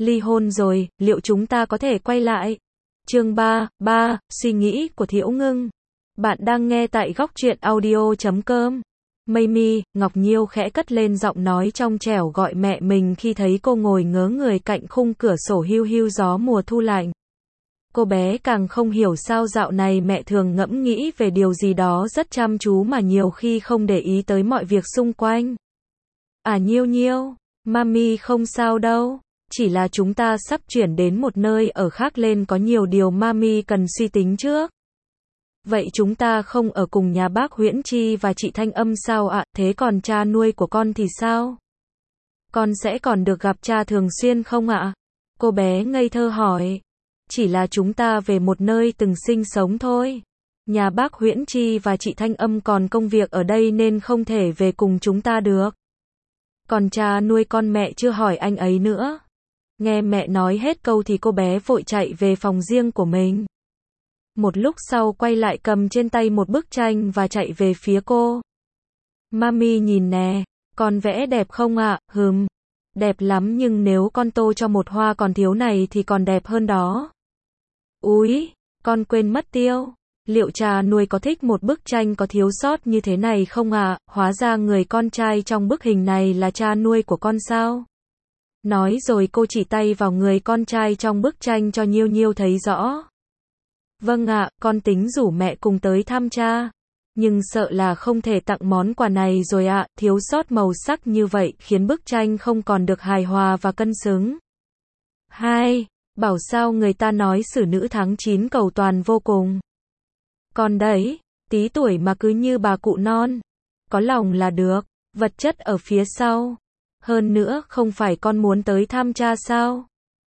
ly hôn rồi, liệu chúng ta có thể quay lại? Chương 3, suy nghĩ của Thiễu Ngưng. Bạn đang nghe tại góc truyện audio.com. Mây mi, Ngọc Nhiêu khẽ cất lên giọng nói trong trẻo gọi mẹ mình khi thấy cô ngồi ngớ người cạnh khung cửa sổ hiu hiu gió mùa thu lạnh. Cô bé càng không hiểu sao dạo này mẹ thường ngẫm nghĩ về điều gì đó rất chăm chú mà nhiều khi không để ý tới mọi việc xung quanh. À Nhiêu Nhiêu, mami không sao đâu, chỉ là chúng ta sắp chuyển đến một nơi ở khác nên có nhiều điều mami cần suy tính trước. Vậy chúng ta không ở cùng nhà bác Huyễn Chi và chị Thanh Âm sao ạ? Thế còn cha nuôi của con thì sao? Con sẽ còn được gặp cha thường xuyên không ạ? Cô bé ngây thơ hỏi. Chỉ là chúng ta về một nơi từng sinh sống thôi. Nhà bác Huyễn Chi và chị Thanh Âm còn công việc ở đây nên không thể về cùng chúng ta được. Còn cha nuôi con mẹ chưa hỏi anh ấy nữa. Nghe mẹ nói hết câu thì cô bé vội chạy về phòng riêng của mình. Một lúc sau quay lại cầm trên tay một bức tranh và chạy về phía cô. Mami nhìn nè, con vẽ đẹp không ạ? Đẹp lắm nhưng nếu con tô cho một hoa còn thiếu này thì còn đẹp hơn đó. Úi, con quên mất tiêu. Liệu cha nuôi có thích một bức tranh có thiếu sót như thế này không ạ? Hóa ra người con trai trong bức hình này là cha nuôi của con sao? Nói rồi cô chỉ tay vào người con trai trong bức tranh cho Nhiêu Nhiêu thấy rõ. Vâng ạ, con tính rủ mẹ cùng tới thăm cha. Nhưng sợ là không thể tặng món quà này rồi ạ, thiếu sót màu sắc như vậy khiến bức tranh không còn được hài hòa và cân xứng. 2. Bảo sao người ta nói xử nữ tháng 9 cầu toàn vô cùng. Con đấy, tí tuổi mà cứ như bà cụ non. Có lòng là được, vật chất ở phía sau. Hơn nữa, không phải con muốn tới thăm cha sao?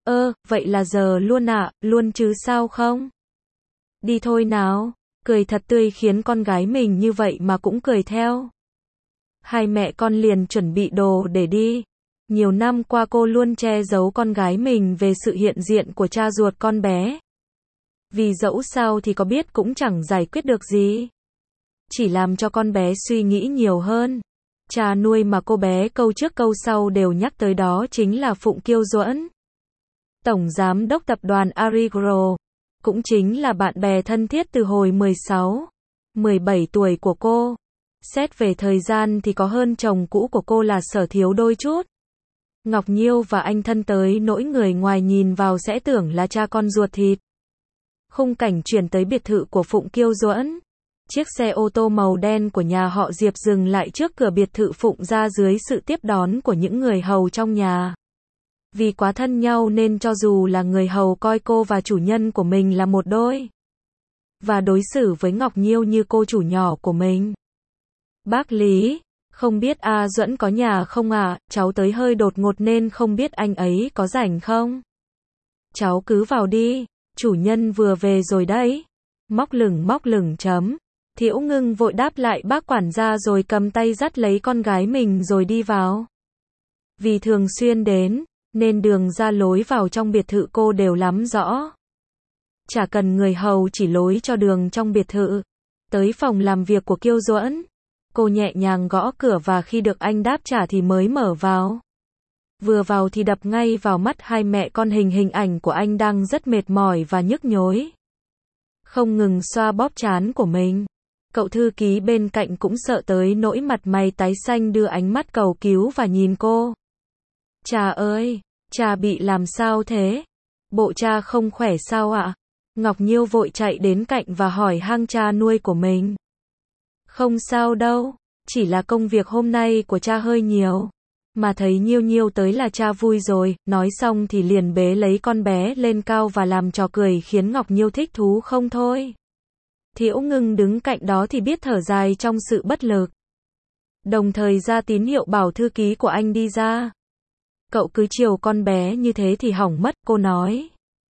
Vậy là giờ luôn ạ, luôn chứ sao không? Đi thôi nào, cười thật tươi khiến con gái mình như vậy mà cũng cười theo. Hai mẹ con liền chuẩn bị đồ để đi. Nhiều năm qua cô luôn che giấu con gái mình về sự hiện diện của cha ruột con bé. Vì dẫu sao thì có biết cũng chẳng giải quyết được gì. Chỉ làm cho con bé suy nghĩ nhiều hơn. Cha nuôi mà cô bé câu trước câu sau đều nhắc tới đó chính là Phụng Kiêu Duẫn, tổng giám đốc tập đoàn Arigro. Cũng chính là bạn bè thân thiết từ hồi 16, 17 tuổi của cô. Xét về thời gian thì có hơn chồng cũ của cô là Sở Thiếu đôi chút. Ngọc Nhiêu và anh thân tới nỗi người ngoài nhìn vào sẽ tưởng là cha con ruột thịt. Khung cảnh chuyển tới biệt thự của Phụng Kiêu Duẫn. Chiếc xe ô tô màu đen của nhà họ Diệp dừng lại trước cửa biệt thự Phụng ra dưới sự tiếp đón của những người hầu trong nhà. Vì quá thân nhau nên cho dù là người hầu coi cô và chủ nhân của mình là một đôi. Và đối xử với Ngọc Nhiêu như cô chủ nhỏ của mình. Bác Lý, không biết A Duẫn có nhà không ạ? Cháu tới hơi đột ngột nên không biết anh ấy có rảnh không? Cháu cứ vào đi, chủ nhân vừa về rồi đấy. Móc lửng chấm. Thiễu Ngưng vội đáp lại bác quản gia rồi cầm tay dắt lấy con gái mình rồi đi vào. Vì thường xuyên đến, nên đường ra lối vào trong biệt thự cô đều lắm rõ. Chả cần người hầu chỉ lối cho đường trong biệt thự. Tới phòng làm việc của Kiêu Duẫn, cô nhẹ nhàng gõ cửa và khi được anh đáp trả thì mới mở vào. Vừa vào thì đập ngay vào mắt hai mẹ con hình ảnh của anh đang rất mệt mỏi và nhức nhối. Không ngừng xoa bóp trán của mình. Cậu thư ký bên cạnh cũng sợ tới nỗi mặt mày tái xanh đưa ánh mắt cầu cứu và nhìn cô. Cha ơi, cha bị làm sao thế? Bộ cha không khỏe sao ạ? Ngọc Nhiêu vội chạy đến cạnh và hỏi han cha nuôi của mình. Không sao đâu, chỉ là công việc hôm nay của cha hơi nhiều. Mà thấy Nhiêu Nhiêu tới là cha vui rồi, nói xong thì liền bế lấy con bé lên cao và làm trò cười khiến Ngọc Nhiêu thích thú không thôi. Thiễu Ngưng đứng cạnh đó thì biết thở dài trong sự bất lực. Đồng thời ra tín hiệu bảo thư ký của anh đi ra. Cậu cứ chiều con bé như thế thì hỏng mất, cô nói.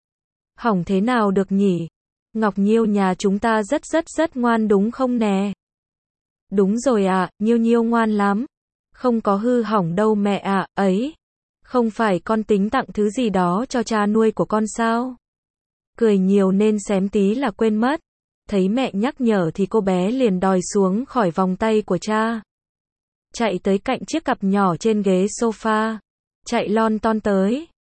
Hỏng thế nào được nhỉ? Ngọc Nhiêu nhà chúng ta rất ngoan đúng không nè? Đúng rồi ạ, Nhiêu Nhiêu ngoan lắm. Không có hư hỏng đâu mẹ ạ, ấy. Không phải con tính tặng thứ gì đó cho cha nuôi của con sao? Cười nhiều nên xém tí là quên mất. Thấy mẹ nhắc nhở thì cô bé liền đòi xuống khỏi vòng tay của cha. Chạy tới cạnh chiếc cặp nhỏ trên ghế sofa. Chạy lon ton tới.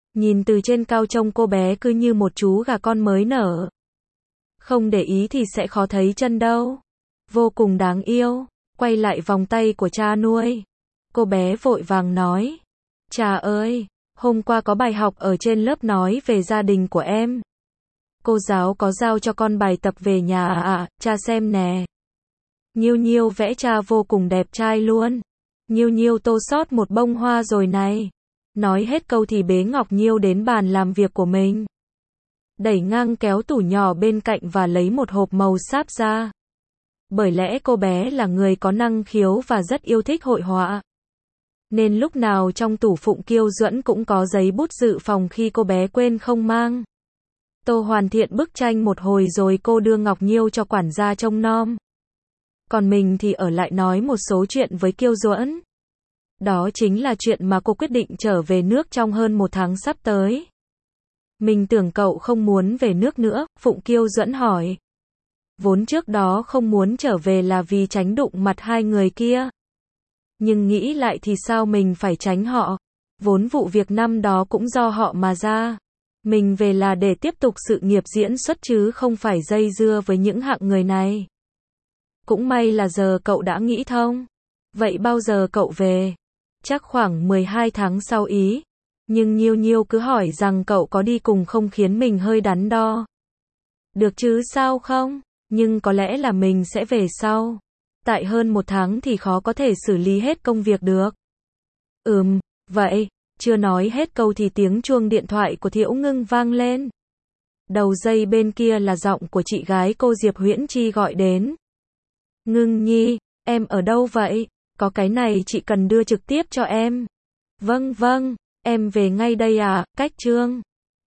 Nhìn từ trên cao trông cô bé cứ như một chú gà con mới nở. Không để ý thì sẽ khó thấy chân đâu. Vô cùng đáng yêu. Quay lại vòng tay của cha nuôi. Cô bé vội vàng nói. Cha ơi, hôm qua có bài học ở trên lớp nói về gia đình của em. Cô giáo có giao cho con bài tập về nhà cha xem nè. Nhiêu Nhiêu vẽ cha vô cùng đẹp trai luôn. Nhiêu Nhiêu tô sót một bông hoa rồi này. Nói hết câu thì bế Ngọc Nhiêu đến bàn làm việc của mình. Đẩy ngang kéo tủ nhỏ bên cạnh và lấy một hộp màu sáp ra. Bởi lẽ cô bé là người có năng khiếu và rất yêu thích hội họa. Nên lúc nào trong tủ Phụng Kiêu Duẫn cũng có giấy bút dự phòng khi cô bé quên không mang. Tô hoàn thiện bức tranh một hồi rồi cô đưa Ngọc Nhiêu cho quản gia trông nom. Còn mình thì ở lại nói một số chuyện với Kiêu Duẫn. Đó chính là chuyện mà cô quyết định trở về nước trong hơn 1 tháng sắp tới. Mình tưởng cậu không muốn về nước nữa, Phụng Kiêu Duẫn hỏi. Vốn trước đó không muốn trở về là vì tránh đụng mặt hai người kia. Nhưng nghĩ lại thì sao mình phải tránh họ. Vốn vụ việc năm đó cũng do họ mà ra. Mình về là để tiếp tục sự nghiệp diễn xuất chứ không phải dây dưa với những hạng người này. Cũng may là giờ cậu đã nghĩ thông. Vậy bao giờ cậu về? Chắc khoảng 12 tháng sau ý. Nhưng Nhiêu Nhiêu cứ hỏi rằng cậu có đi cùng không khiến mình hơi đắn đo. Được chứ sao không? Nhưng có lẽ là mình sẽ về sau. Tại hơn 1 tháng thì khó có thể xử lý hết công việc được. Vậy. Chưa nói hết câu thì tiếng chuông điện thoại của Thiễu Ngưng vang lên. Đầu dây bên kia là giọng của chị gái cô Diệp Huyễn Chi gọi đến. Ngưng Nhi, em ở đâu vậy? Có cái này chị cần đưa trực tiếp cho em. Vâng, em về ngay đây cách Trương.